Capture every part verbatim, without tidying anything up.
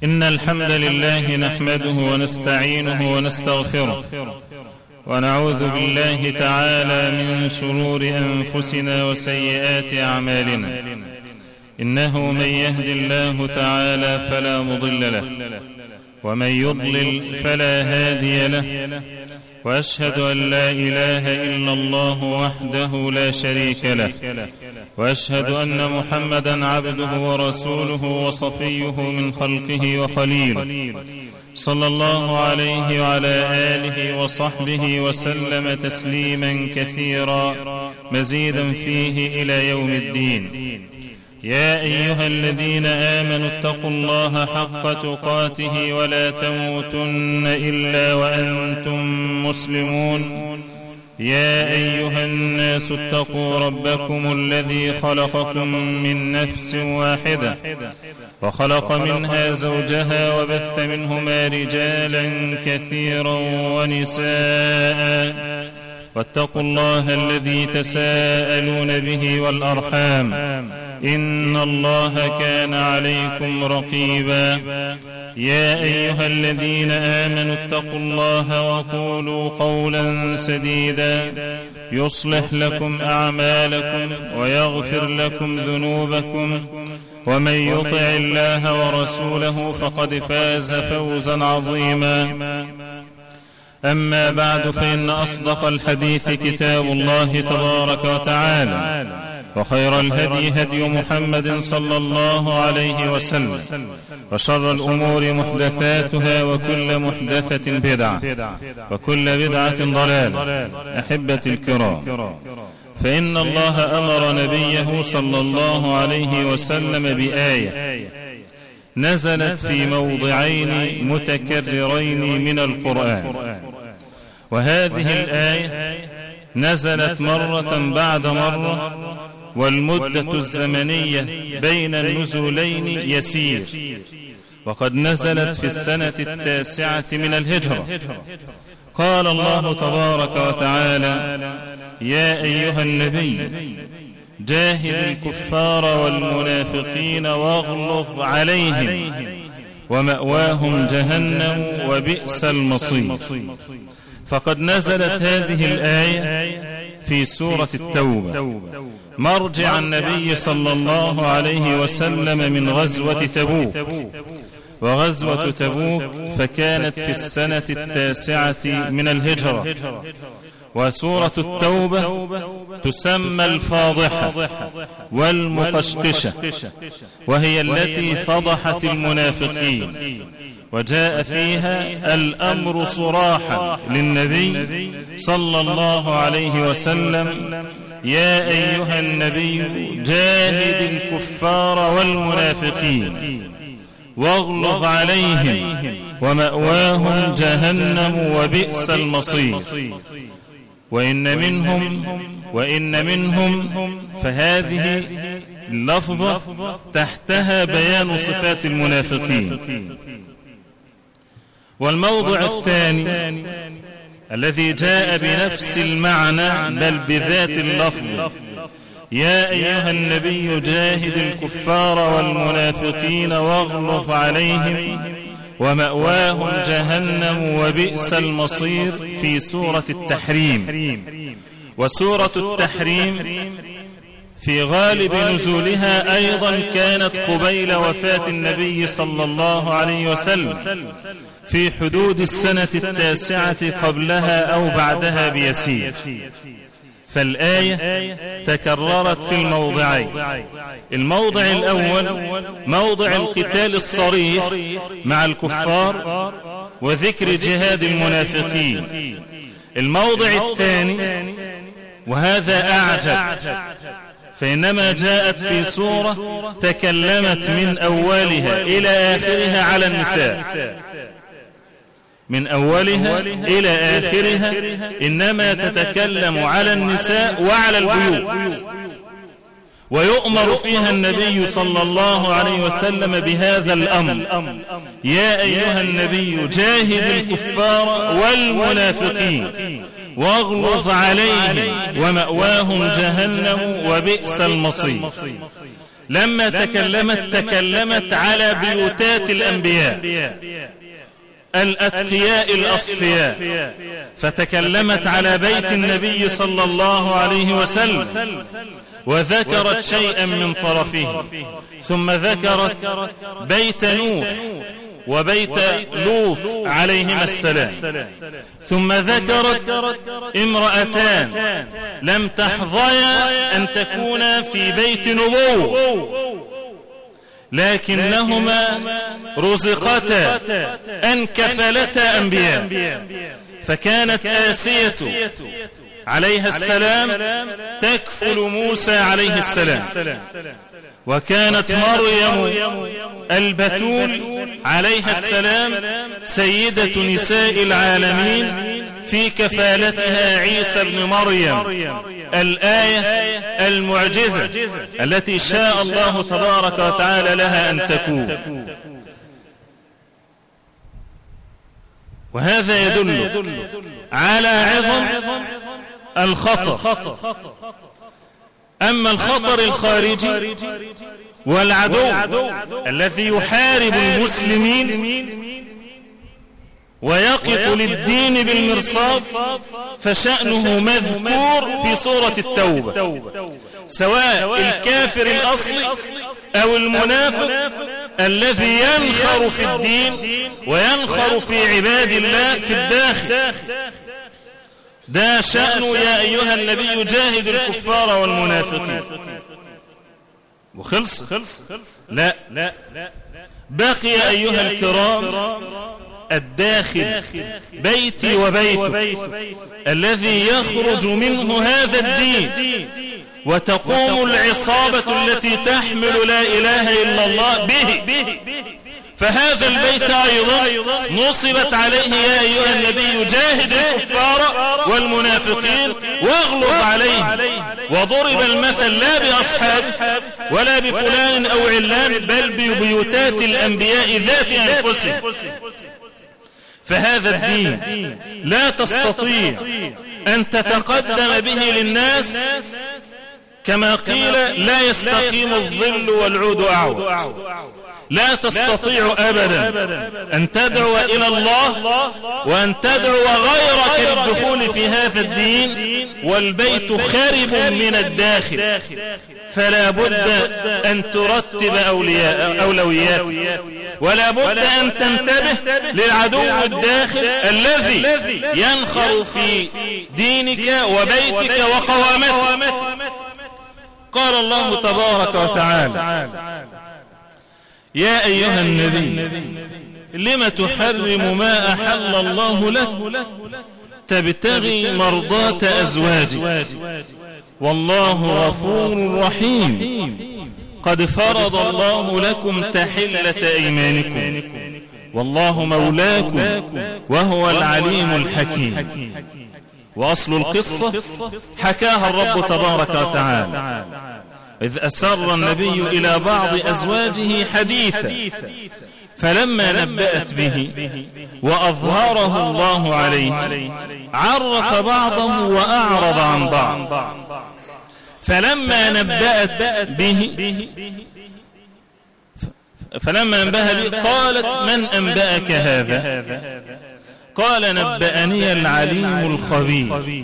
إن الحمد لله نحمده ونستعينه ونستغفره ونعوذ بالله تعالى من شرور أنفسنا وسيئات أعمالنا. إنه من يهد الله تعالى فلا مضل له ومن يضلل فلا هادي له، وأشهد أن لا إله إلا الله وحده لا شريك له، وأشهد أن محمدا عبده ورسوله وصفيه من خلقه وخليله، صلى الله عليه وعلى آله وصحبه وسلم تسليما كثيرا مزيدا فيه إلى يوم الدين. يا أيها الذين آمنوا اتقوا الله حق تقاته ولا تموتن إلا وأنتم مسلمون. يا أيها الناس اتقوا ربكم الذي خلقكم من نفس واحدة وخلق منها زوجها وبث منهما رجالا كثيرا ونساء، واتقوا الله الذي تساءلون به والأرحام، إن الله كان عليكم رقيبا. يا أيها الذين آمنوا اتقوا الله وقولوا قولا سديدا يصلح لكم أعمالكم ويغفر لكم ذنوبكم، ومن يطع الله ورسوله فقد فاز فوزا عظيما. أما بعد، فإن أصدق الحديث كتاب الله تبارك وتعالى، وخير الهدي هدي محمد صلى الله عليه وسلم، وشر الأمور محدثاتها، وكل محدثة بدعة، وكل بدعة ضلالة. أحبتي الكرام، فإن الله أمر نبيه صلى الله عليه وسلم بآية نزلت في موضعين متكررين من القرآن، وهذه الآية نزلت مرة بعد مرة، والمدة الزمنية بين النزولين يسير، وقد نزلت في السنة التاسعة من الهجرة. قال الله تبارك وتعالى: يا أيها النبي جاهد الكفار والمنافقين واغلظ عليهم ومأواهم جهنم وبئس المصير. فقد نزلت هذه الآية في سورة التوبة، مرجع النبي صلى الله عليه وسلم من غزوة تبوك. وغزوة تبوك فكانت في السنة التاسعة من الهجرة. وسورة التوبة تسمى الفاضحة والمقشقشة، وهي التي فضحت المنافقين، وجاء فيها الأمر صراحا للنبي صلى الله عليه وسلم: يا أيها النبي جاهد الكفار والمنافقين واغلظ عليهم ومأواهم جهنم وبئس المصير. وإن منهم وإن منهم فهذه اللفظة تحتها بيان صفات المنافقين. والموضع الثاني الذي جاء بنفس المعنى بل بذات اللفظ: يا أيها النبي جاهد الكفار والمنافقين واغلظ عليهم ومأواهم جهنم وبئس المصير، في سورة التحريم. وسورة التحريم في غالب نزولها أيضا كانت قبيل وفاة النبي صلى الله عليه وسلم، في حدود السنة التاسعة قبلها أو بعدها بيسير. فالآية تكررت في الموضعين. الموضع الأول موضع القتال الصريح مع الكفار وذكر جهاد المنافقين. الموضع الثاني، وهذا أعجب، فإنما جاءت في سورة تكلمت من أولها إلى آخرها على النساء. من أولها إلى آخرها إنما تتكلم على النساء وعلى البيوت، ويؤمر فيها النبي صلى الله عليه وسلم بهذا الأمر: يا أيها النبي جاهد الكفار والمنافقين واغلظ عليهم ومأواهم جهنم وبئس المصير. لما تكلمت تكلمت على بيوتات الأنبياء الأتقياء الأصفياء، فتكلمت على بيت النبي صلى الله عليه وسلم وذكرت شيئا من طرفه، ثم ذكرت بيت نوح وبيت لوط عليهما السلام، ثم ذكرت امرأتان لم تحظيا أن تكونا في بيت نبوة لكنهما رزقتا أن كفلتا أنبياء، فكانت آسية عليها السلام تكفل موسى عليه السلام، وكانت مريم البتول عليها السلام سيدة نساء العالمين في كفالتها عيسى ابن مريم، الآية المعجزة التي شاء الله تبارك وتعالى لها أن تكون. وهذا يدل على عظم الخطر. أما الخطر الخارجي والعدو الذي يحارب المسلمين ويقف للدين بالمرصاد فشأنه مذكور في سورة التوبة، سواء الكافر الأصلي أو المنافق الذي ينخر في الدين وينخر في عباد الله في الداخل، ده شأنه يا أيها النبي جاهد الكفار والمنافقين. وخلص لا بقي أيها الكرام الداخل، بيتي وبيتك الذي يخرج منه هذا الدين، وتقوم العصابة التي تحمل لا إله إلا الله به. فهذا البيت أيضا نصبت عليه يا أيها النبي جاهد الكفار والمنافقين واغلظ عليه، وضرب المثل لا بأصحاب ولا بفلان أو علان بل ببيوتات الأنبياء ذات أنفسهم. فهذا الدين لا تستطيع أن تتقدم به للناس كما قيل لا يستقيم الظل والعود أعوج. لا تستطيع أبدا أن تدعو إلى الله وأن تدعو غيرك للدخول في هذا الدين والبيت خارب من الداخل، فلا بد أن ترتب أولوياتك، ولا بد أن تنتبه للعدو الداخل الذي ينخر في دينك وبيتك وقوامتك. قال الله تبارك وتعالى: يا أيها النبي لم تحرم ما أحل الله لك تبتغي مرضات أزواجك والله غفور رحيم قد فرض الله لكم تحلة أيمانكم والله مولاكم وهو العليم الحكيم. وأصل القصة حكاها الرب تبارك وتعالى إذ أسر النبي إلى بعض أزواجه حديثا فلما نبأت به وأظهره الله عليه عرف بعضه وأعرض عن بعض، فلما نبأت به فلما أنبأها به قالت: من أنبأك هذا؟ قال: نبأني العليم الخبير.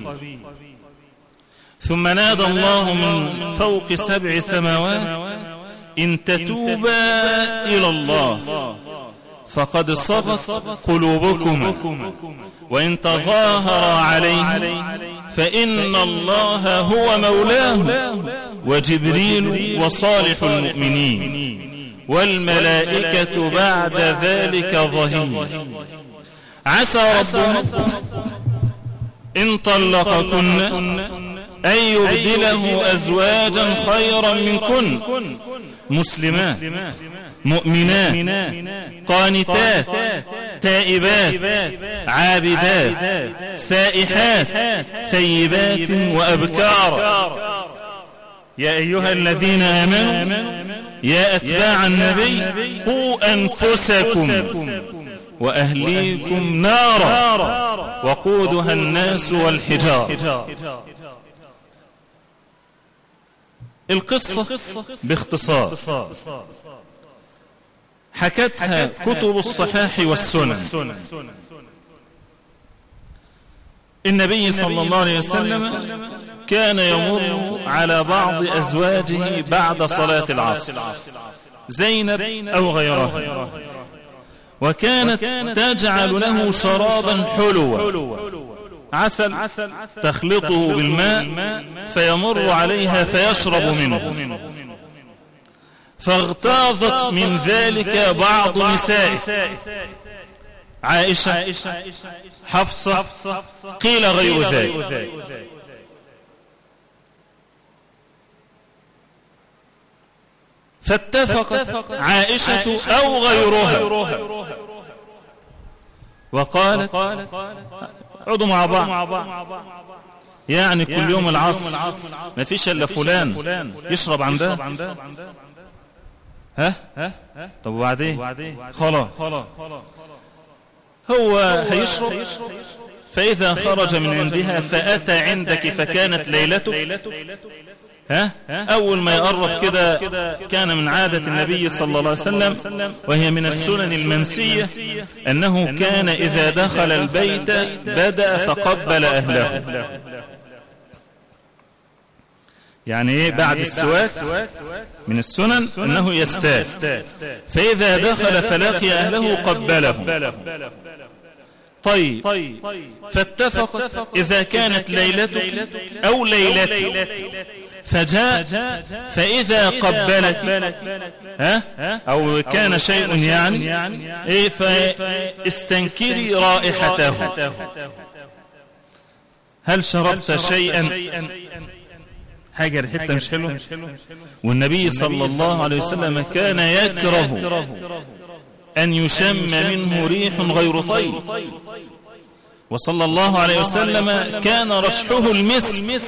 ثم نادى الله من فوق سبع سماوات: إن تتوبا إلى الله فقد صغت قلوبكما وإن تظاهرا عليه فإن الله هو مولاه وجبريل وصالح المؤمنين والملائكة بعد ذلك ظهير. عسى ربنا إن طلقكن أن يبدله أزواجا خيرا منكن مسلمات مؤمنات قانتات تائبات عابدات سائحات ثيبات وأبكار. يا أيها الذين آمنوا يا أتباع النبي قوا أنفسكم وأهليكم نارا وقودها الناس والحجار. القصة باختصار حكتها كتب الصحاح والسنن. النبي صلى الله عليه وسلم كان يمر على بعض أزواجه بعد صلاة العصر، زينب أو غيرها، وكانت تجعل له شرابا حلوا عسل تخلطه بالماء فيمر عليها فيشرب منه، فاغتاظت من ذلك بعض نسائه، عائشة، حفصة، قيل غير ذلك. فاتفقت عائشة أو غيرها وقالت اقعدوا مع بعض، يعني كل يوم العصر ما فيش الا فلان يشرب عندها، ها طب وبعدين خلاص هو هيشرب. فإذا خرج من عندها فأتى عندك فكانت ليلته، ها أول ما يقرب كده، كان من عادة النبي صلى الله عليه وسلم وهي من السنن المنسية أنه كان إذا دخل البيت بدأ فقبل أهله، يعني إيه بعد السواك من السنن أنه يستاك، فإذا دخل فلقي أهله قبلهم. طيب فاتفقت إذا كانت ليلتك أو ليلتي فجاء فإذا قبلك، ها أو كان شيء يعني إيه فاستنكري رائحته، هل شربت شيئا حاجة ريحتها مش حلوة؟ والنبي صلى الله عليه وسلم كان يكره أن يشم منه ريح غير طيب، وصلى الله عليه وسلم كان رشحه المسك،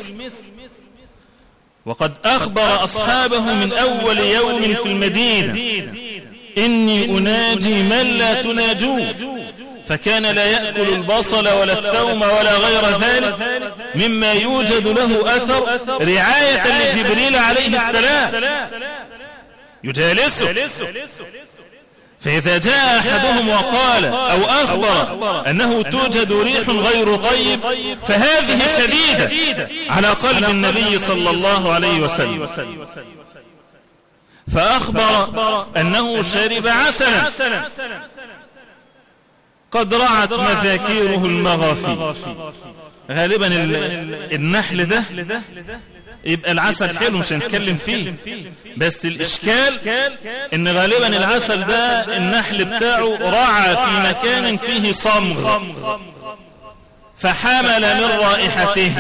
وقد أخبر أصحابه من أول يوم في المدينة إني أناجي من لا تناجوه، فكان لا يأكل البصل ولا الثوم ولا غير ذلك مما يوجد له أثر رعاية لجبريل عليه السلام يجالسه. فإذا جاء أحدهم وقال أو أخبر أنه توجد ريح غير طيب فهذه شديدة على قلب النبي صلى الله عليه وسلم، فأخبر أنه شرب عسلا قد رعت مذاكيره المغافي. غالبا النحل ده يبقى العسل حلو مش هنتكلم فيه، بس الإشكال إن غالبا العسل ده النحل بتاعه رعى في مكان فيه صمغ فحمل من رائحته.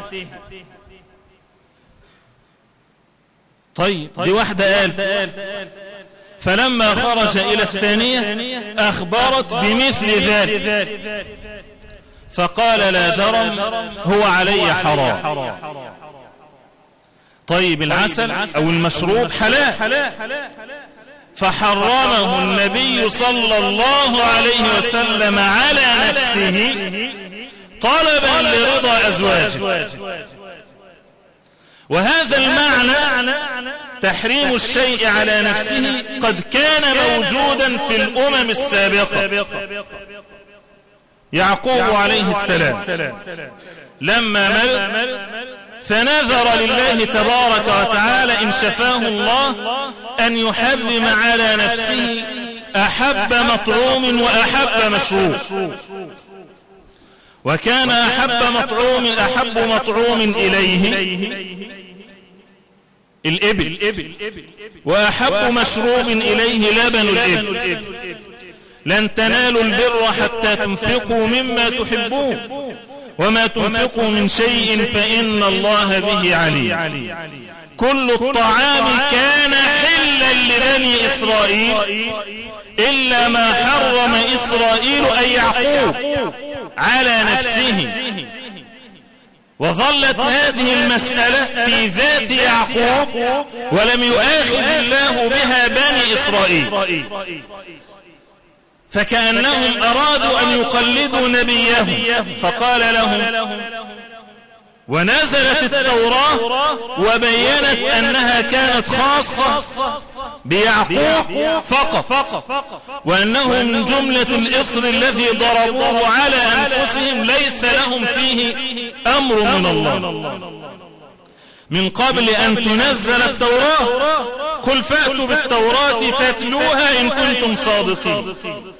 طيب دي واحدة قال، فلما خرج إلى الثانية أخبرت بمثل ذلك فقال لا جرم هو علي حرام. طيب العسل أو المشروب حلال، فحرمه النبي صلى الله عليه وسلم على نفسه طلبا لرضا أزواجه. وهذا المعنى تحريم الشيء على نفسه قد كان موجودا في الأمم السابقة. يعقوب عليه السلام لما مات فنذر لله تبارك وتعالى إن شفاه الله أن يحرم على نفسه أحب مطعوم وأحب مشروب، وكان أحب مطعوم أحب مطعوم إليه الإبل، وأحب مشروب إليه لبن الإبل. لن تنالوا البر حتى تنفقوا مما تحبون وما تنفقوا من شيء فإن الله به عليم. كل الطعام كان حلا لبني إسرائيل إلا ما حرم إسرائيل أي يعقوب على نفسه، وظلت هذه المسألة في ذات يعقوب ولم يؤاخذ الله بها بني إسرائيل، فكأنهم أرادوا أن يقلدوا نبيهم فقال لهم ونزلت التوراة وبينت أنها كانت خاصة بيعقوب فقط، وأنه من جملة الإصر الذي ضربوه على أنفسهم ليس لهم فيه أمر من الله. من قبل أن تنزل التوراة قل فأتوا بالتوراة فاتلوها إن كنتم صادقين.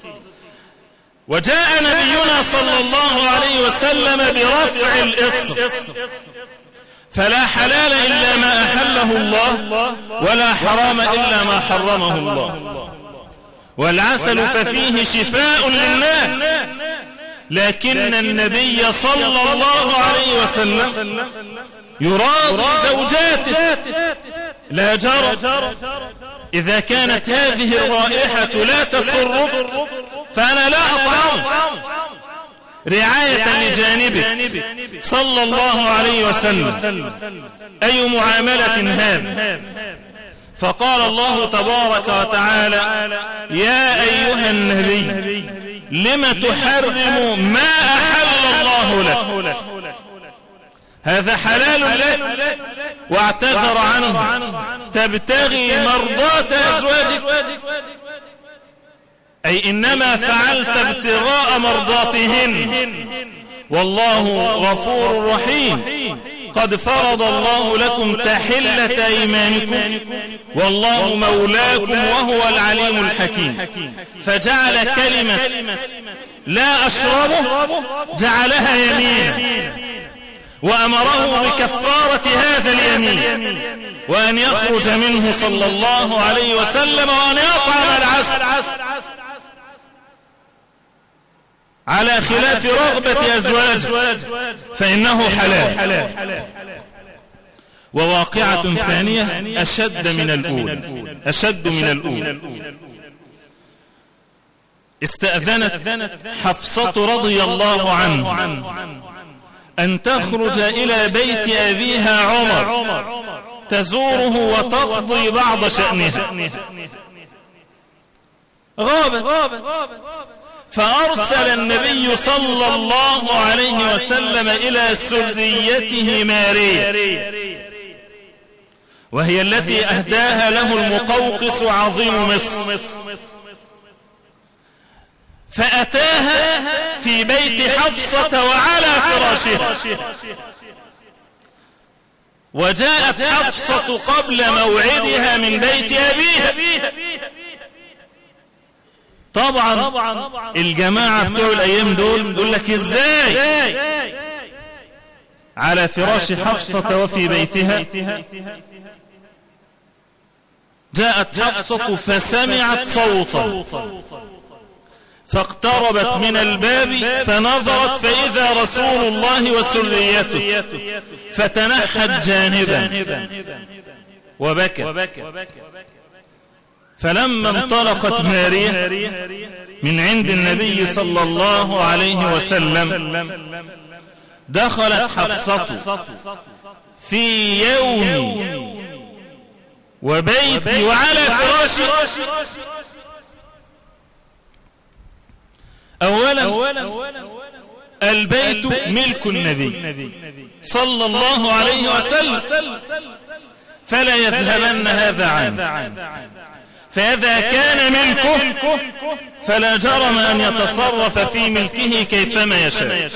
وجاء نبينا صلى الله عليه وسلم برفع الإصر، فلا حلال إلا ما أحله الله ولا حرام إلا ما حرمه الله. والعسل ففيه شفاء للناس، لكن النبي صلى الله عليه وسلم يراضي زوجاته. لا جرى إذا كانت هذه الرائحة لا تسر فأنا لا أطعم رعاية لجانبه صلى الله عليه وسلم. أي معاملة هذه؟ فقال الله تبارك وتعالى يا أيها النبي لم تحرم ما أحل الله لك؟ هذا حلال لك واعتذر عنه، تبتغي مرضات أزواجك، أي إنما فعلت ابتغاء مرضاتهن، والله غفور رحيم. قد فرض الله لكم تحلة أيمانكم والله مولاكم وهو العليم الحكيم. فجعل كلمة لا أشربه جعلها يمين، وأمره بكفارة هذا اليمين وأن يخرج منه صلى الله عليه وسلم وأن يطعم العسل على خلاف رغبة أزواجه فإنه حلال. وواقعة ثانية أشد من الأولى أشد من الأولى استأذنت حفصة رضي الله عنه أن تخرج إلى بيت أبيها عمر تزوره وتقضي بعض شأنها. غابت، فأرسل النبي صلى الله عليه وسلم إلى سريته ماريا، وهي التي أهداها له المقوقس عظيم مصر، فأتاها في بيت حفصة وعلى فراشها. وجاءت حفصة قبل موعدها من بيت أبيها. طبعا الجماعة بتوع الأيام دول يقول لك إزاي على فراش حفصة وفي بيتها؟ جاءت حفصة فسمعت صوتا فاقتربت من الباب فنظرت فإذا رسول الله وسريته، فتنحت جانبا وبكت. فلما انطلقت ماريا من عند النبي صلى الله عليه وسلم دخلت حفصة في يومي وبيتي وعلى فراشي. أولا البيت ملك النبي صلى الله عليه وسلم، فلا يذهبن هذا عنه، فإذا كان ملكه فلا جرم أن يتصرف في ملكه كيفما يشاء.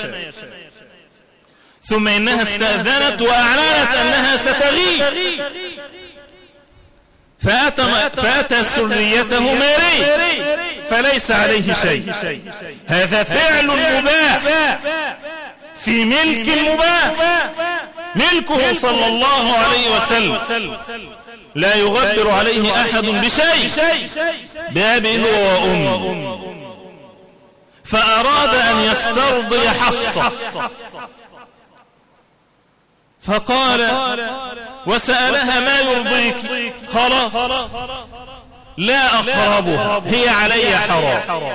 ثم إنها استأذنت وأعلنت أنها ستغيب، فأتى, فأتى سريته ماريا فليس عليه شيء. هذا فعل مباح في ملك مباح ملكه صلى الله عليه وسلم، لا يغبر عليه أحد بشيء بأبي هو وأمه. فأراد أن يسترضي حفصة فقال وسألها ما يرضيك؟ خلاص لا أقربها، هي علي حرام،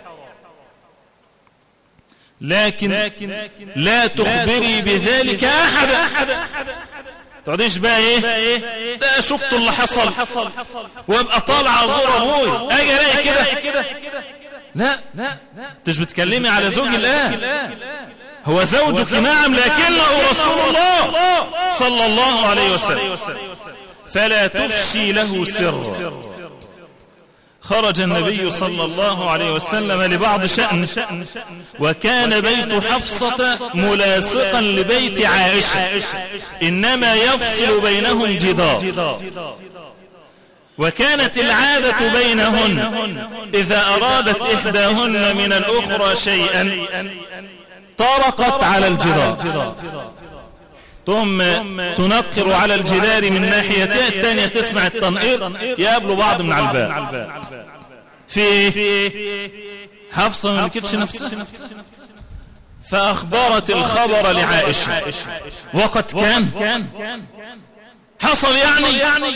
لكن لا تخبري بذلك أحدا. تقعديش بقى ايه ده شفتوا اللي حصل وابقى طالع ازور ابوي اجي الاقي كده. لا انتش بتكلمي على زوج الآن، هو زوجك نعم لكنه رسول الله صلى الله عليه وسلم، فلا تفشي له سر. خرج النبي صلى الله عليه وسلم لبعض شأن، وكان بيت حفصة ملاصقا لبيت عائشة، إنما يفصل بينهم جدار. وكانت العادة بينهن إذا أرادت إحداهن من الأخرى شيئا طرقت على الجدار، ثم تنقر على الجدار من ناحيتها، الثانية تسمع التنقير، يقابلوا بعض من على الباب. في حفصة ما ملكتش نفسها، فأخبرت الخبر لعائشة، وقد كان حصل يعني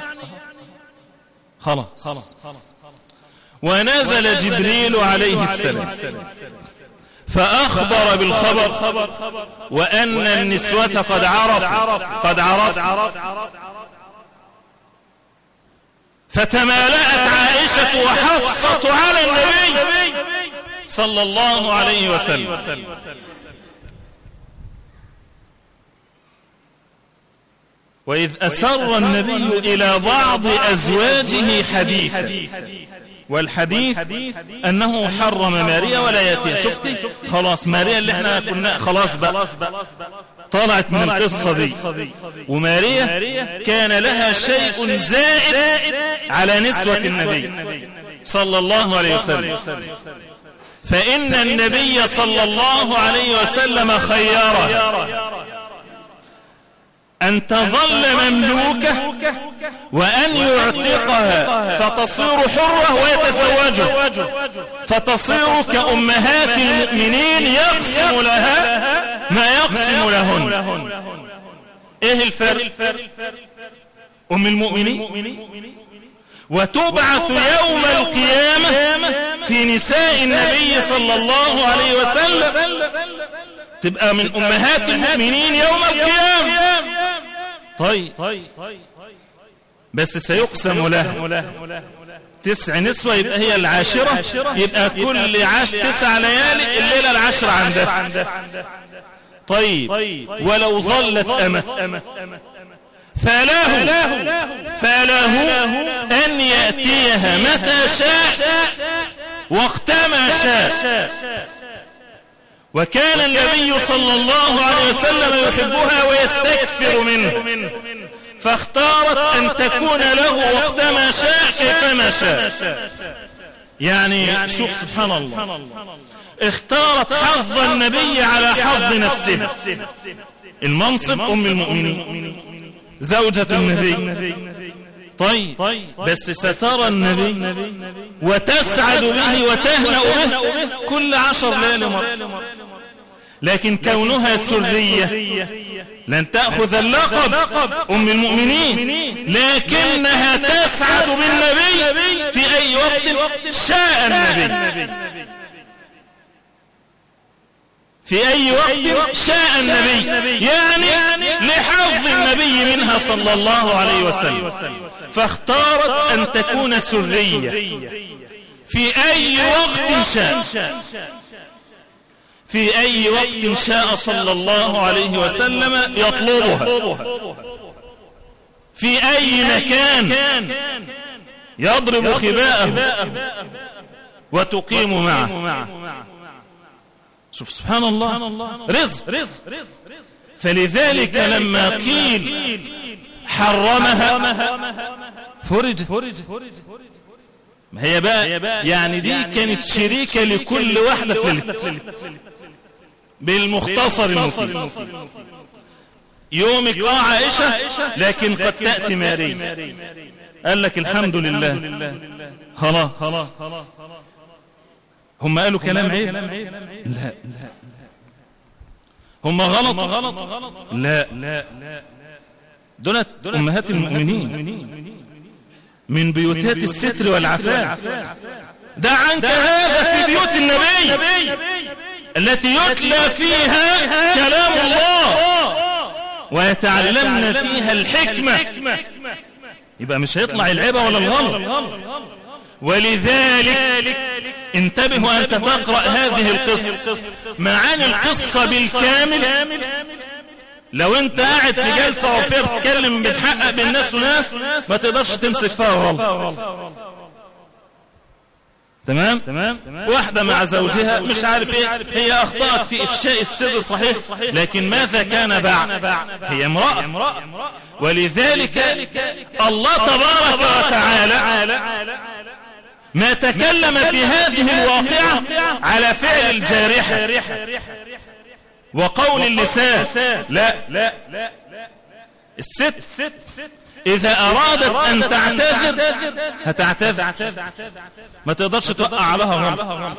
خلاص. ونزل جبريل عليه السلام فأخبر بالخبر، وأن النسوة قد عرف قد عرف فتمالأت عائشة وحفصة على النبي صلى الله عليه وسلم. وإذ أسر النبي إلى بعض أزواجه حديثا، والحديث أنه حرم ماريا ولا ياتيها. شفتي خلاص ماريا اللي احنا كنا خلاص بقى طلعت من القصة دي، وماريا كان لها شيء زائد على نسوة النبي صلى الله عليه وسلم، فإن النبي صلى الله عليه وسلم خيره أن تظل مملوكة وأن يعتقها فتصير حرة ويتزوجها، فتصير كأمهات المؤمنين يقسم لها ما يقسم لهن. ايه الفرق؟ أم المؤمنين وتبعث يوم القيامة في نساء النبي صلى الله عليه وسلم، تبقى من أمهات المؤمنين يوم القيامة. طيب بس سيقسم لها تسع نسوة، يبقى هي العاشرة، يبقى كل عاش تسع ليالي، الليلة العشرة عندها. طيب ولو ظلت أمة فله فله أن يأتيها متى شاء وقتما شاء. وكان النبي صلى الله عليه وسلم يحبها ويستكثر منه، فاختارت أن تكون له وقتما شاء كيفما شاء. يعني شوف سبحان الله، اختارت حظ النبي على حظ نفسها. المنصب أم المؤمنين زوجة النبي، طيب بس سترى النبي وتسعد به وتهنأ به كل عشر ليالي مرة، لكن كونها سرية لن تأخذ اللقب أم المؤمنين، لكنها تسعد بالنبي في أي وقت شاء النبي، في أي وقت شاء النبي، يعني لحظ النبي منها صلى الله عليه وسلم، فاختارت أن تكون سرية في أي وقت شاء، في أي وقت شاء صلى الله عليه وسلم يطلبها، في أي مكان يضرب خباءه وتقيم معه. شوف سبحان الله، رزق. فلذلك لما قيل حرمها فرج، ما هي بقى يعني دي كانت شريكة لكل واحدة في بالمختصر المفيد. يومك اه عائشة، لكن قد تأتي ماريا. قال لك الحمد لله خلاص. هم قالوا كلام عيب؟ لا. هم غلط؟ لا. دولت أمهات المؤمنين من بيوتات الستر والعفاف. دع عنك هذا في بيوت النبي التي يتلى فيها كلام الله ويتعلمن فيها الحكمة، يبقى مش هيطلع العيبة ولا الغلط. ولذلك انتبه وأنت تقرأ هذه القصة، معاني القصة بالكامل. لو انت قاعد في جلسة وفيها بتتكلم بتحقق بالناس وناس ما تقدرش تمسك فيها غلط. تمام؟ واحدة مع زوجها مش عارف ايه، هي اخطأت في افشاء السر صحيح، لكن ماذا كان بعد؟ هي امرأة. ولذلك الله تبارك وتعالى ما تكلم في هذه الواقعة على فعل الجارحة وقول اللسان، لا لا الست إذا أرادت أن تعتذر هتعتذر، ما تقدرش توقع لها غلط،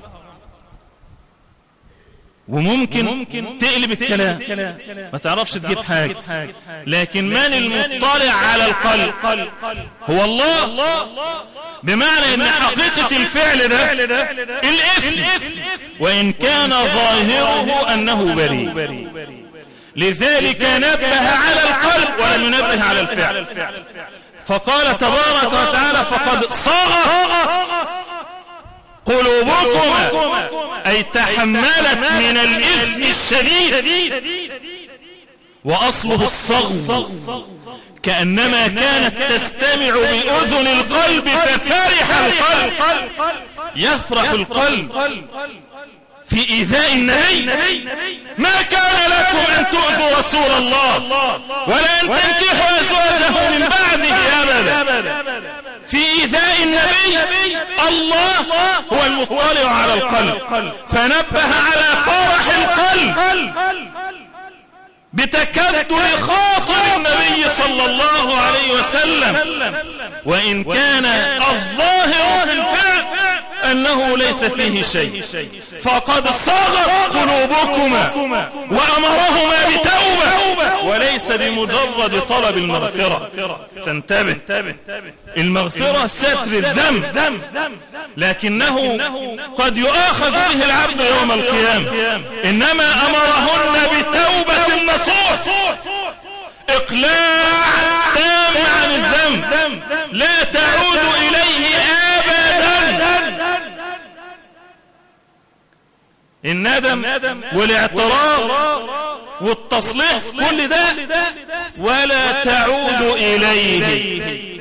وممكن تقلب الكلام ما تعرفش تجيب حاجة. لكن من المطلع على القلب هو الله، بمعنى ان حقيقة الفعل ده الإثم وإن كان ظاهره أنه بريء. لذلك نبه على القلب ولم ينبه على الفعل. فقال تبارك وتعالى فقد صغت قلوبكما، أي تحملت من الإثم الشديد، وأصله الصغو، كأنما كانت تستمع بأذن القلب ففرح القلب، يفرح القلب في إيذاء النبي. ما كان لكم أن تؤذوا رسول الله ولا أن تنكحوا أزواجه من بعده أبدا. في إيذاء النبي الله هو المطلع على القلب، فنبه على فرح القلب بتكدر خاطر النبي صلى الله عليه وسلم، وإن كان الظاهر في الفعل أنه ليس فيه شيء. فقد صغت قلوبكما وأمرهما بتوبة وليس بمجرد طلب المغفرة. فانتبه، المغفرة ستر الذنب، لكنه قد يؤاخذ به العبد يوم القيامة. إنما أمرهن بتوبة نصوح، إقلاع تام عن الذنب لا تعود إليه أبدا. الندم والاعتراف والتصليح كل ده ولا تعود إليه.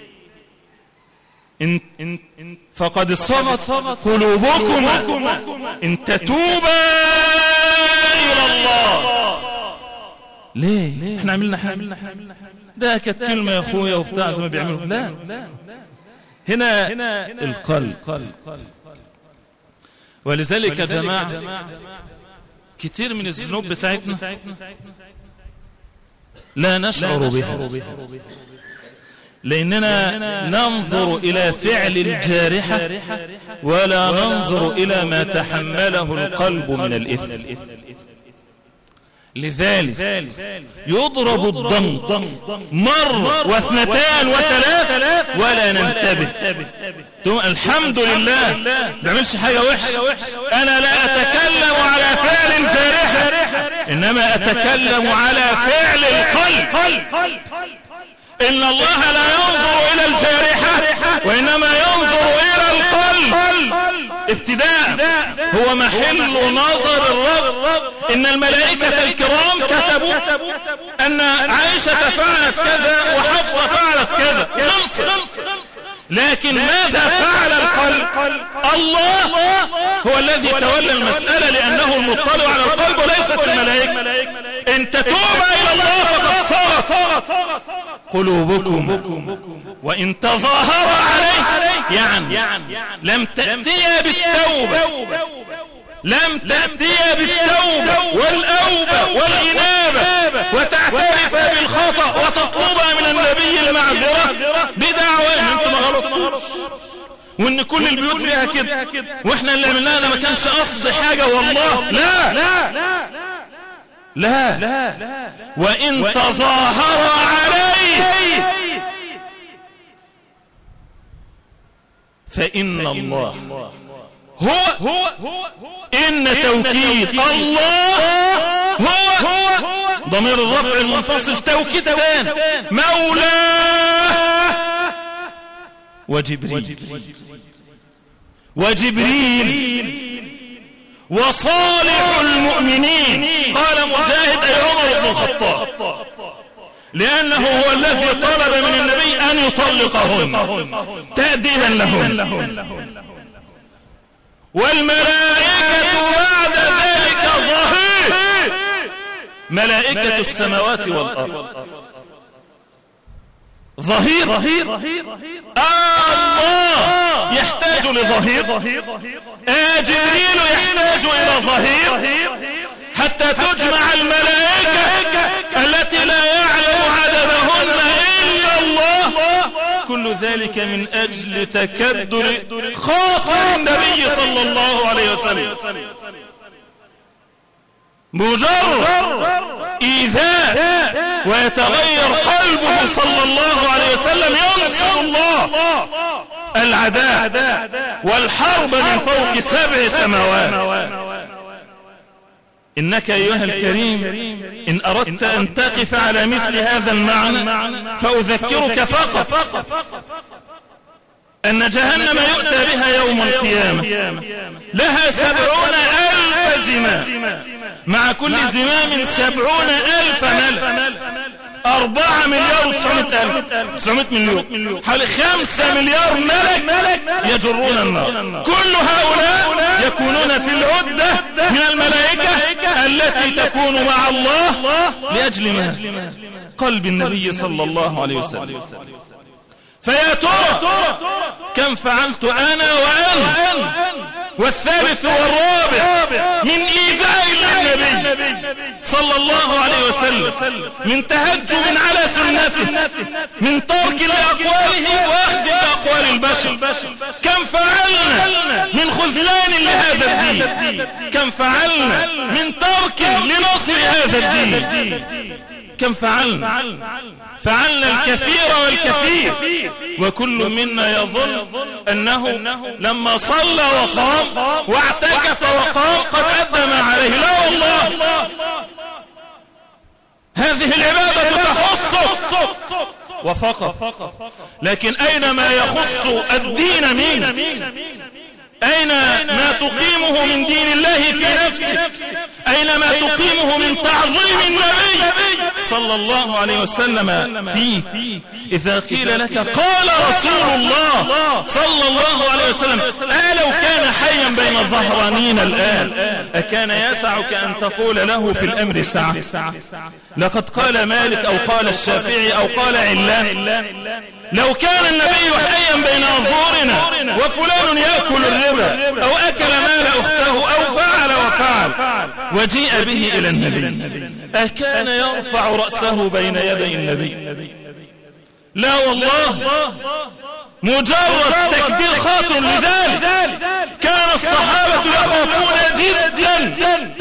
إن فقد صغت قلوبكما إن تتوبا إلى الله. ليه احنا عملنا حاجة؟ ده كانت كلمة يا اخويا وبتاع زي ما بيعملوا. لا، هنا القلب. ولذلك يا جماعة كتير من الذنوب بتاعتنا لا نشعر بها، لأننا ننظر إلى فعل الجارحة ولا ننظر إلى ما تحمله القلب من الإثم. لذلك يضرب الضم مرة واثنتان وثلاث ولا ننتبه. الحمد لله ما بعملش حاجة وحشة، أنا لا أتكلم على فعل جارحة إنما أتكلم على فعل القلب. إن الله لا ينظر إلى الجارحة وإنما ينظر إلى القلب ابتداء، هو محل نظر الرب. إن الملائكة الكرام كتبوا أن عائشة فعلت كذا وحفصة فعلت كذا، لكن ماذا فعل القلب؟ الله هو الذي تولى المسألة لأنه المطلع على القلب وليست الملائكة. إن تتوب إلى الله فقد صغت قلوبكم وإن تظاهر عليه، يعني لم تأتي بالتوبة، لم تأتي بالتوبة والأوبة والإنابة وتعترف بالخطأ وتطلب من النبي المعذرة بدعوة إن أنتم ما غلطتوش وإن كل البيوت فيها كده وإحنا اللي عملناها ما كانش قصد حاجة والله. لا لا لا وإن تظاهر عليه فإن الله هو إن توكيد الله هو ضمير الرفع المنفصل توكيد تاني مولاه وجبريل وجبريل وصالح المؤمنين. قال مجاهد أي عمر بن الخطاب، لأنه هو الذي طلب من النبي أن يطلقهن تأديبا لهن. والملائكة بعد ذلك ظهير، ملائكة السماوات والأرض ظهير. آه الله يحتاج لظهير، آه جبريل يحتاج إلى ظهير، حتى تجمع الملائكة التي لا يعلم عددهن إلا الله. كل ذلك من أجل تكدر خاطر النبي صلى الله عليه وسلم. مجرد إيذاء ويتغير قلبه صلى الله عليه وسلم ينصر الله العداء والحرب من فوق سبع سماوات. إنك أيها الكريم إن أردت أن تقف على مثل هذا المعنى فأذكرك فقط أن جهنم يؤتى بها يوم القيامة لها سبعون ألف زمام، مع كل زمام سبعون ألف ملك، أربعة مليار وتسعمائة ألف تسعمائة مليون، حوالي خمسة مليار ملك يجرون النار. كل هؤلاء يكونون في العدة من الملائكة التي تكون مع الله لأجل ما قلب النبي صلى الله عليه وسلم. فيا ترى كم فعلت أنا وأنت والثالث والرابع من إيذاء للنبي صلى الله عليه وسلم، من تهجم على سنته، من ترك لأقواله وأخذ بأقوال البشر. كم فعلنا من خذلان لهذا الدين، كم فعلنا من ترك لنصر هذا الدين، كم فعلنا فعلنا الكثير والكثير. وكل منا يظن أنه لما صلى وصام واعتكف وقام قد أدى ما عليه. لا والله، هذه العبادة تخص وفقط، لكن أين ما يخص الدين منك؟ أين ما تقيمه من دين الله في نفسك؟ أين ما تقيمه من تعظيم النبي صلى الله عليه وسلم فيك؟ إذا قيل لك قال رسول الله صلى الله عليه وسلم، ألو كان حيا بين الظهرانين الآن أكان يسعك أن تقول له في الأمر سعة؟ لقد قال مالك أو قال الشافعي أو قال علان، لو كان النبي حيا بين أظهرنا وفلان يأكل الربا أو أكل مال أخته أو فعل وفعل وجيء به إلى النبي أكان يرفع رأسه بين يدي النبي؟ لا والله، مجرد تكبير خاطر. لذلك كان الصحابة يخافون جدا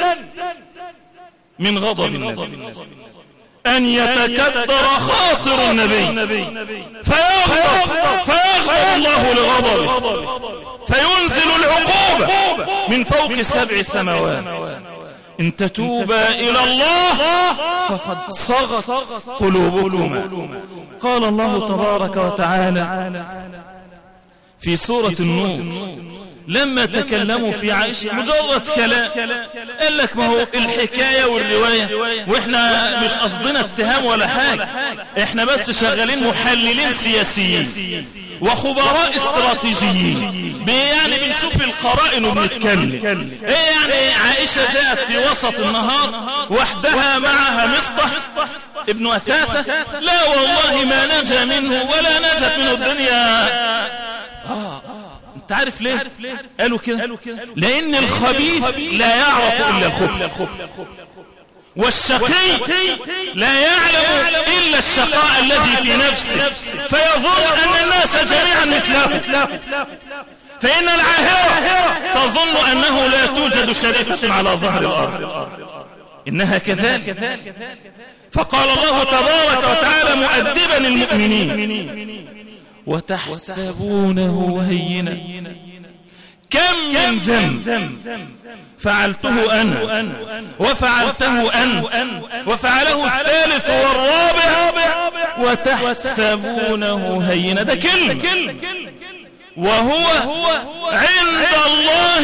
من غضب النبي، أن يتكدر خاطر النبي فيغضب فيغضب الله لغضبه فينزل العقوبة من فوق سبع سماوات. إن تتوبا إلى الله فقد صغت قلوبكما. قال الله تبارك وتعالى في سورة النور لما تكلموا في عائشة، مجرد كلام، قال لك ما هو الحكاية والرواية واحنا مش قصدنا اتهام ولا حاجة، احنا بس شغالين محللين سياسيين وخبراء استراتيجيين، يعني بنشوف القرائن وبنتكلم. ايه يعني عائشة جاءت في وسط النهار وحدها معها مصطح ابن أثاثة؟ لا والله ما نجا منه ولا نجت منه الدنيا. آه تعرف ليه قالوا كده؟ لأن الخبيث لا يعرف إلا الخبث، والشقي لا يعلم إلا الشقاء الذي في نفسه، فيظن أن الناس جميعا مثله. فإن العاهرة تظن أنه لا توجد شريفة على ظهر الأرض، إنها كذلك. فقال الله تبارك وتعالى مؤدبا المؤمنين وتحسبونه هينا كم من ذنب فعلته أنا وفعلته أنت وفعله الثالث والرابع وتحسبونه هينا. ده كلمة وهو عند الله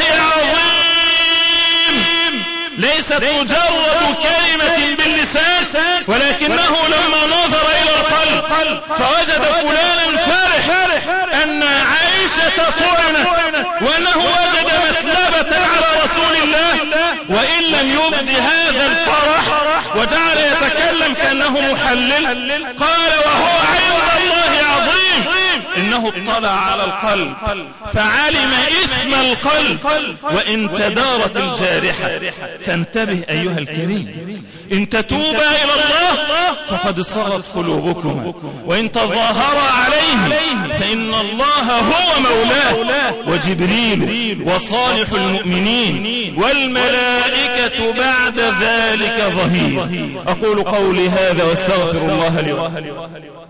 عظيم. ليست مجرد كلمة باللسان، ولكنه لما نظر إلى القلب فوجد فلانا فرح أن عائشة طعنت، وأنه وجد مثلبة على رسول الله، وإن لم يبد هذا الفرح وجعل يتكلم كأنه محلل، قال وهو عند الله عظيم. إنه اطلع على القلب فعلم إثم القلب وإن تدارت الجارحة. فانتبه أيها الكريم، إن تتوبا إلى الله فقد صغت قلوبكما، وإن تظاهرا عليه فإن الله هو مولاه، وجبريل وصالح المؤمنين والملائكة بعد ذلك ظهير. أقول قولي هذا واستغفر الله لي ولكم.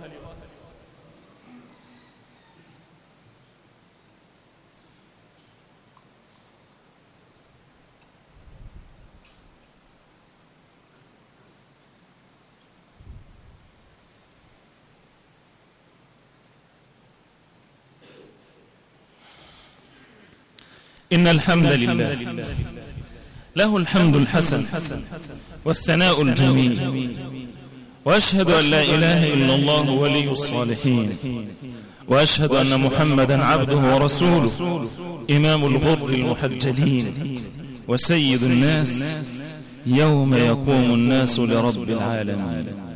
إن الحمد لله له الحمد الحسن والثناء الجميل، وأشهد أن لا إله إلا الله ولي الصالحين، وأشهد أن محمدا عبده ورسوله إمام الغر المحجلين وسيد الناس يوم يقوم الناس لرب العالمين.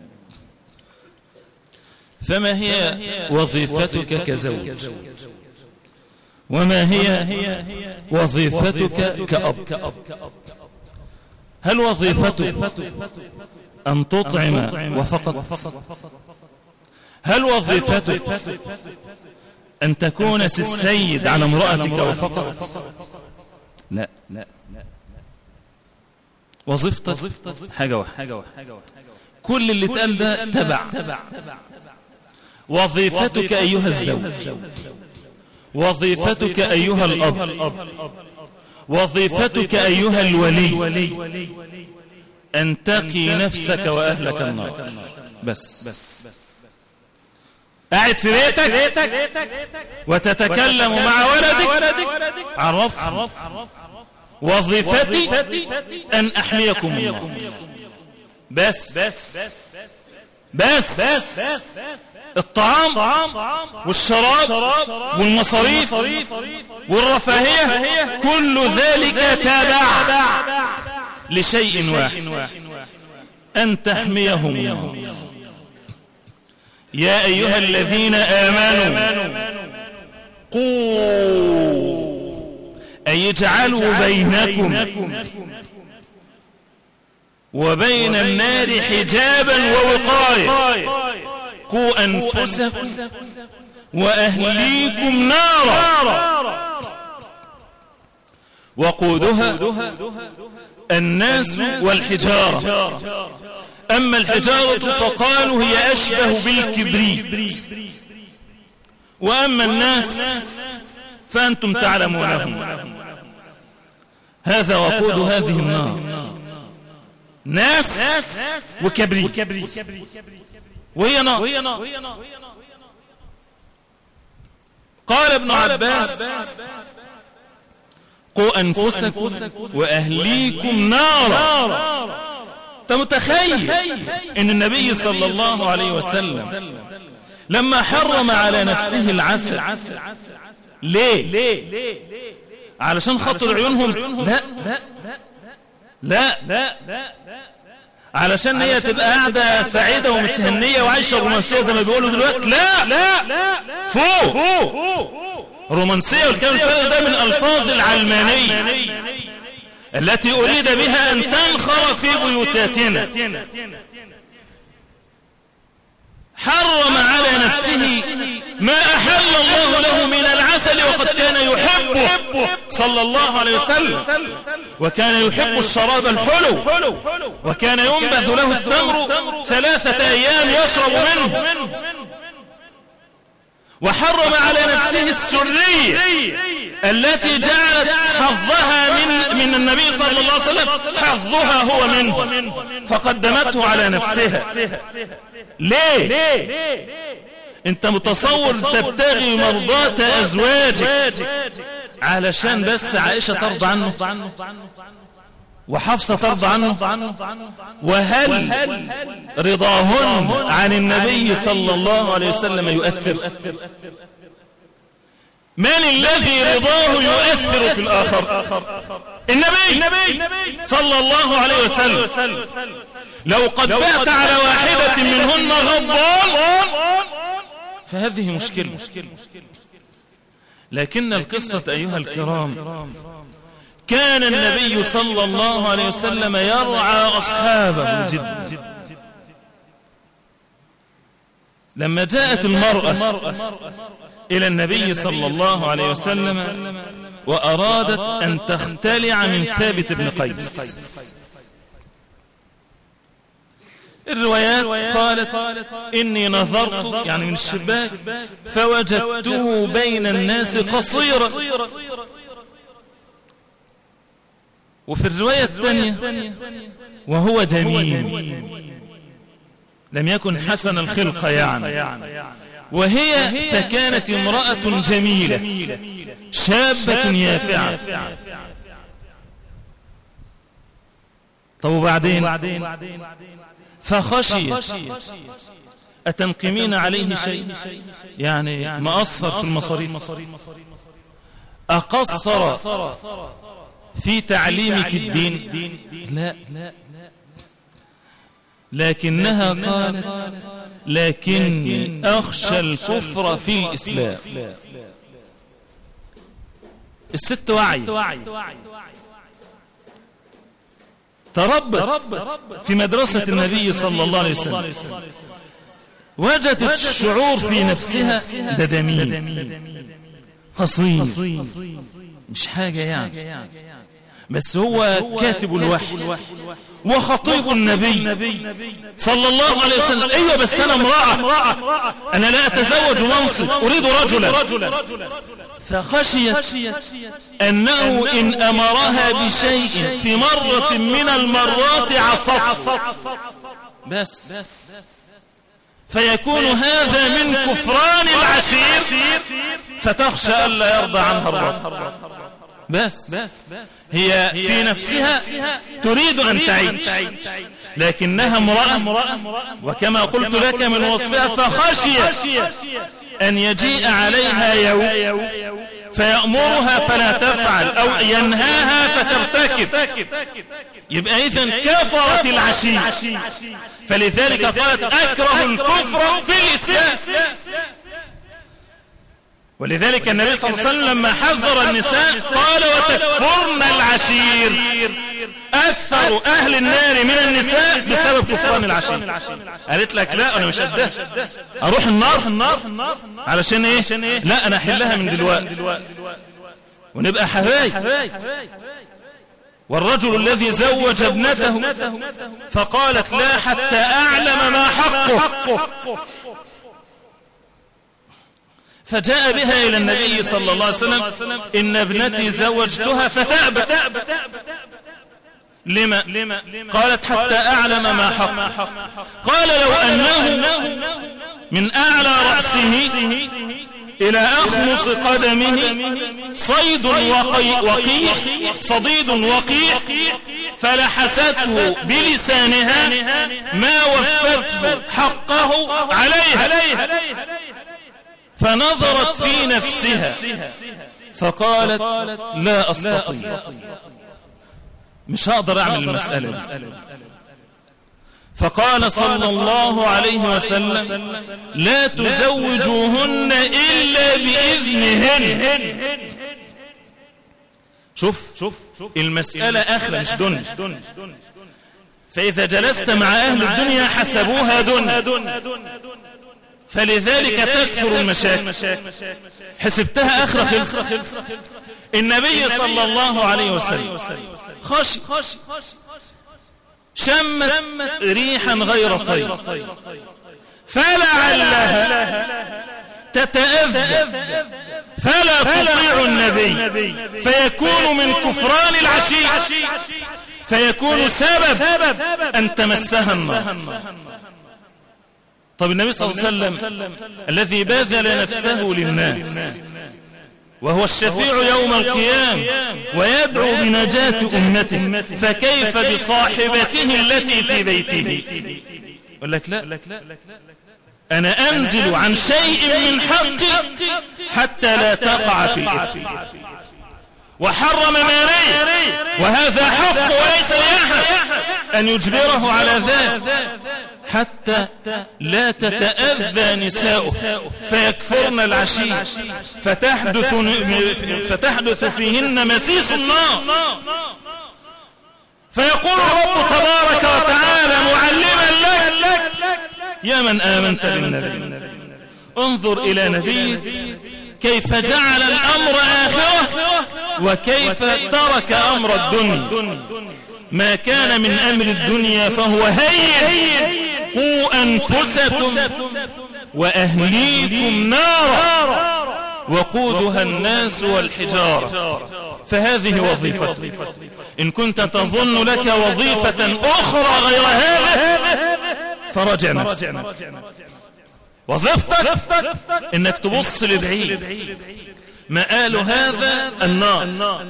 فما هي وظيفتك كزوج؟ وما هي وظيفتك كأب؟ هل وظيفتك أن تطعم وفقط؟ هل وظيفتك أن تكون السيد على امرأتك وفقط؟ لا، وظيفتك حاجة واحدة، كل اللي اتقال ده تبع. وظيفتك أيها الزوج، وظيفتك أيها الأب، وظيفتك أيها الولي أن تقي نفسك وأهلك النار. بس قاعد في بيتك وتتكلم مع ولدك عرف وظيفتي أن أحميكم النار. بس بس الطعام والشراب والمصاريف والرفاهية كل ذلك تابع لشيء واحد، أن تحميهم. يا أيها الذين آمنوا قوا أي اجعلوا بينكم وبين النار حجابا ووقاية، قوا أنفسكم وأهليكم نارا وقودها الناس والحجارة. أما الحجارة فقالوا هي أشبه بالكبريت، وأما الناس فأنتم تعلمونهم. هذا وقود هذه النار، ناس وكبريت، وهي نار. قال ابن عباس قوا أنفسكم وأهليكم نارا. أنت متخيل إن النبي صلى الله عليه وسلم لما حرم على نفسه العسل ليه؟ علشان خاطر عيونهم؟ لا لا لا علشان هي تبقى قاعدة سعيدة ومتهنية وعايشة رومانسية زي ما بيقولوا دلوقتي. لا لا فوق رومانسية، والكلام الفارغ ده من ألفاظ العلمانية التي أريد بها أن تنخر في بيوتاتنا. حرم على نفسه ما أحل الله له من العسل، وقد كان يحبه صلى الله عليه وسلم، وكان يحب الشراب الحلو، وكان ينبذ له التمر ثلاثة أيام يشرب منه. وحرم على نفسه السرية التي جعلت حظها من من النبي صلى الله عليه وسلم حظها هو منه، فقدمته على نفسها. ليه؟ انت متصور تبتغي مرضاة ازواجك علشان بس عائشة ترضى عنه وحفصة ترضى عنه؟ وهل رضاهن عن النبي صلى الله عليه وسلم يؤثر؟ من الذي رضاه يؤثر في الآخر؟ النبي صلى الله عليه وسلم. لو قد بعت على واحدة منهن غضبان فهذه مشكلة. لكن القصة أيها الكرام، كان النبي صلى الله عليه وسلم يرعى أصحابه جدا. لما جاءت المرأة إلى النبي صلى الله عليه وسلم وأرادت أن تختلع من ثابت بن قيس، الروايات قالت إني نظرت يعني من الشباك فوجدته بين الناس قصيرا. وفي الرواية الثانية وهو دميم لم يكن حسن الخلقة يعني، وهي فكانت امرأة جميلة شابة يافعة. طب وبعدين فخشي أتنقمين عليه شيء؟ يعني مقصر في المصاريف، أقصر في تعليمك الدين؟ لا، لكنها قالت لكني أخشى الكفر في الإسلام. الست وعي تربت في مدرسة النبي صلى الله عليه وسلم، وجدت الشعور في نفسها ده دميم قصير مش حاجة يعني، بس هو كاتب الوحي وخطيب النبي صلى الله عليه وسلم. ايوه بس انا امرأة، انا لا اتزوج منصب، اريد رجلا. فخشيت انه ان امرها بشيء في مرة من المرات عصت بس، فيكون هذا من كفران العشير، فتخشى ألا يرضى عنها الرب. بس هي في نفسها تريد أن تعيش، لكنها امرأة، وكما قلت لك من وصفها فخشيت أن يجيء عليها يوم فيأمرها فلا تفعل أو ينهاها فترتكب، يبقى إذن كفرت العشير. فلذلك قالت أكره الكفر في الإسلام. ولذلك النبي صلى الله عليه وسلم لما حذر النساء قال وتكفرن العشير، أكثر أهل النار من النساء بسبب كفران العشير. قالت لك لا أنا مش قدها، أروح النار علشان إيه؟ لا أنا أحلها من دلوقتي ونبقى حبايب. والرجل الذي زوج ابنته فقالت لا حتى أعلم ما حقه، فجاء بها إلى النبي صلى الله عليه وسلم إن ابنتي زوجتها فتأبى. لما؟ قالت حتى أعلم ما حقه. قال لو أنه من أعلى رأسه إلى أخمص قدمه صيد وقيح صديد وقيح فلحسته بلسانها ما وفته حقه عليها. فنظرت في نفسها فقالت لا أستطيع، مش هقدر أعمل المسألة دي. فقال صلى الله عليه وسلم لا تزوجوهن إلا بإذنهن. شوف المسألة آخرة مش دنيا، فإذا جلست مع أهل الدنيا حسبوها دنيا، فلذلك تكثر المشاكل. حسبتها آخرة خلص. النبي صلى الله عليه وسلم خشي شمت ريحا غير طيب فلعلها تتأذى فلا تطيع النبي فيكون من كفران العشي، فيكون سبب أن تمسها النار. طب النبي صلى الله عليه وسلم الذي بذل نفسه للناس وهو الشفيع يوم القيامة ويدعو بنجاة أمته، فكيف بصاحبته التي في بيته؟ يقول لك لا، أنا أنزل عن شيء من حقي حتى لا تقع في الإثم، وحرم مالي وهذا حق وليس لأحد أن يجبره على ذلك، حتى لا تتأذى نساؤه فيكفرن العشي فتحدث, فتحدث فيهن مسيس النار. فيقول الرب تبارك وتعالى معلما لك يا من آمنت بالنبي، انظر إلى نبيه كيف جعل الأمر آخرة وكيف ترك أمر الدنيا. ما كان من أمر الدنيا فهو هين، قوا أنفسكم وأهليكم نارا وقودها الناس والحجارة. فهذه وظيفتك. إن كنت تظن لك وظيفة أخرى غير هذا فرجع نفسك. وظيفتك إنك تبص لبعيد، مآل هذا النار،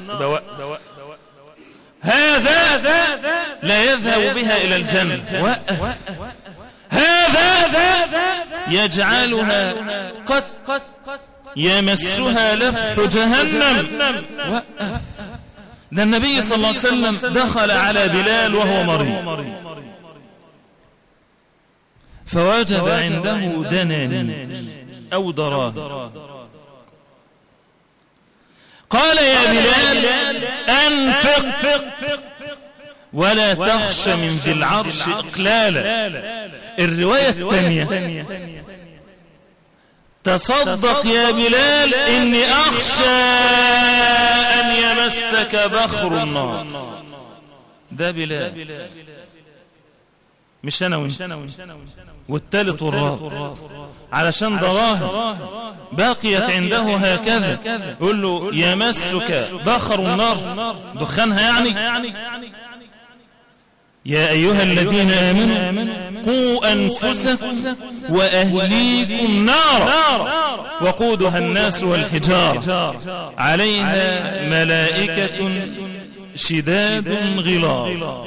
هذا لا يذهب بها إلى الجنة، وقف. هذا يجعلها قد يمسها لفح جهنم، وقف. ده النبي صلى الله عليه وسلم دخل على بلال وهو مريض فوجد عنده دنانير أو دراهم، قال يا بلال أنفق ولا تخش من ذي العرش إقلالا. الرواية الثانية تصدق يا بلال إني أخشى أن يمسك بخر النار. ده بلال، مش أنا وانت والثالث والرابع، علشان دراهم بقيت عنده هكذا. يقول له يمسك بخر النار، دخانها يعني. يا أيها الذين آمنوا قوا أنفسكم وأهليكم نارا وقودها الناس والحجارة عليها ملائكة شداد غلاظ.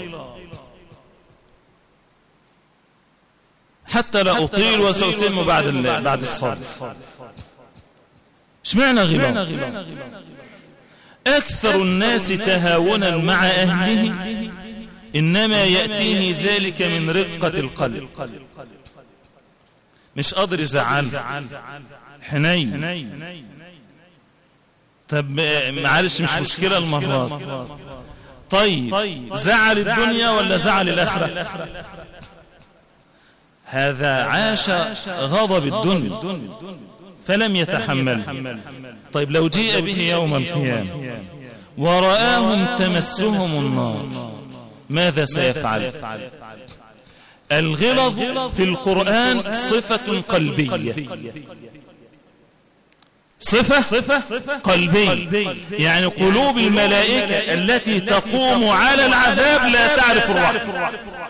حتى لا أطيل وسأتم بعد بعد الصلاة. اشمعنى غلاظ؟ أكثر الناس تهاونا مع أهله إنما يأتيه ذلك من رقة القلب، مش قادر يزعل، حنين. طب معلش مش مشكلة المرات. طيب زعل الدنيا ولا زعل الآخرة؟ هذا عاش غضب الدنيا فلم يتحمل. طيب لو جيء به يوم القيامة ورآهم تمسهم النار ماذا سيفعل؟ الغلظ في القرآن صفة قلبية، صفة قلبية، يعني قلوب الملائكة التي تقوم على العذاب لا تعرف الرحمة،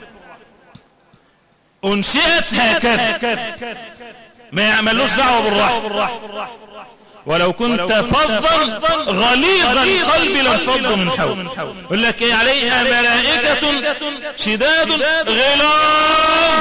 أنشئت هكذا، ما يعملوش دعوة بالرحمة. ولو كنت فظا غليظ القلب لانفضوا من حولك. يقول لك ايه؟ عليها ملائكة شداد غلاظ.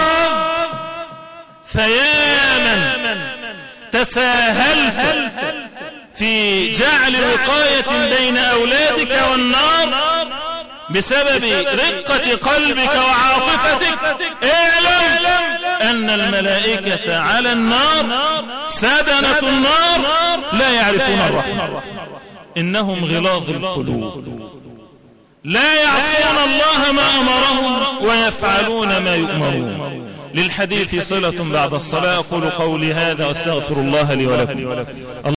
فيا من تساهلت في جعل وقاية بين أولادك والنار بسبب رقة قلبك وعاطفتك، اعلم أن الملائكة على النار سدنة النار لا يعرفون الرحمة، إنهم غلاظ القلوب لا يعصون الله ما أمرهم ويفعلون ما يؤمرون. للحديث صلة بعد الصلاة. أقول قولي هذا واستغفر الله لي ولكم.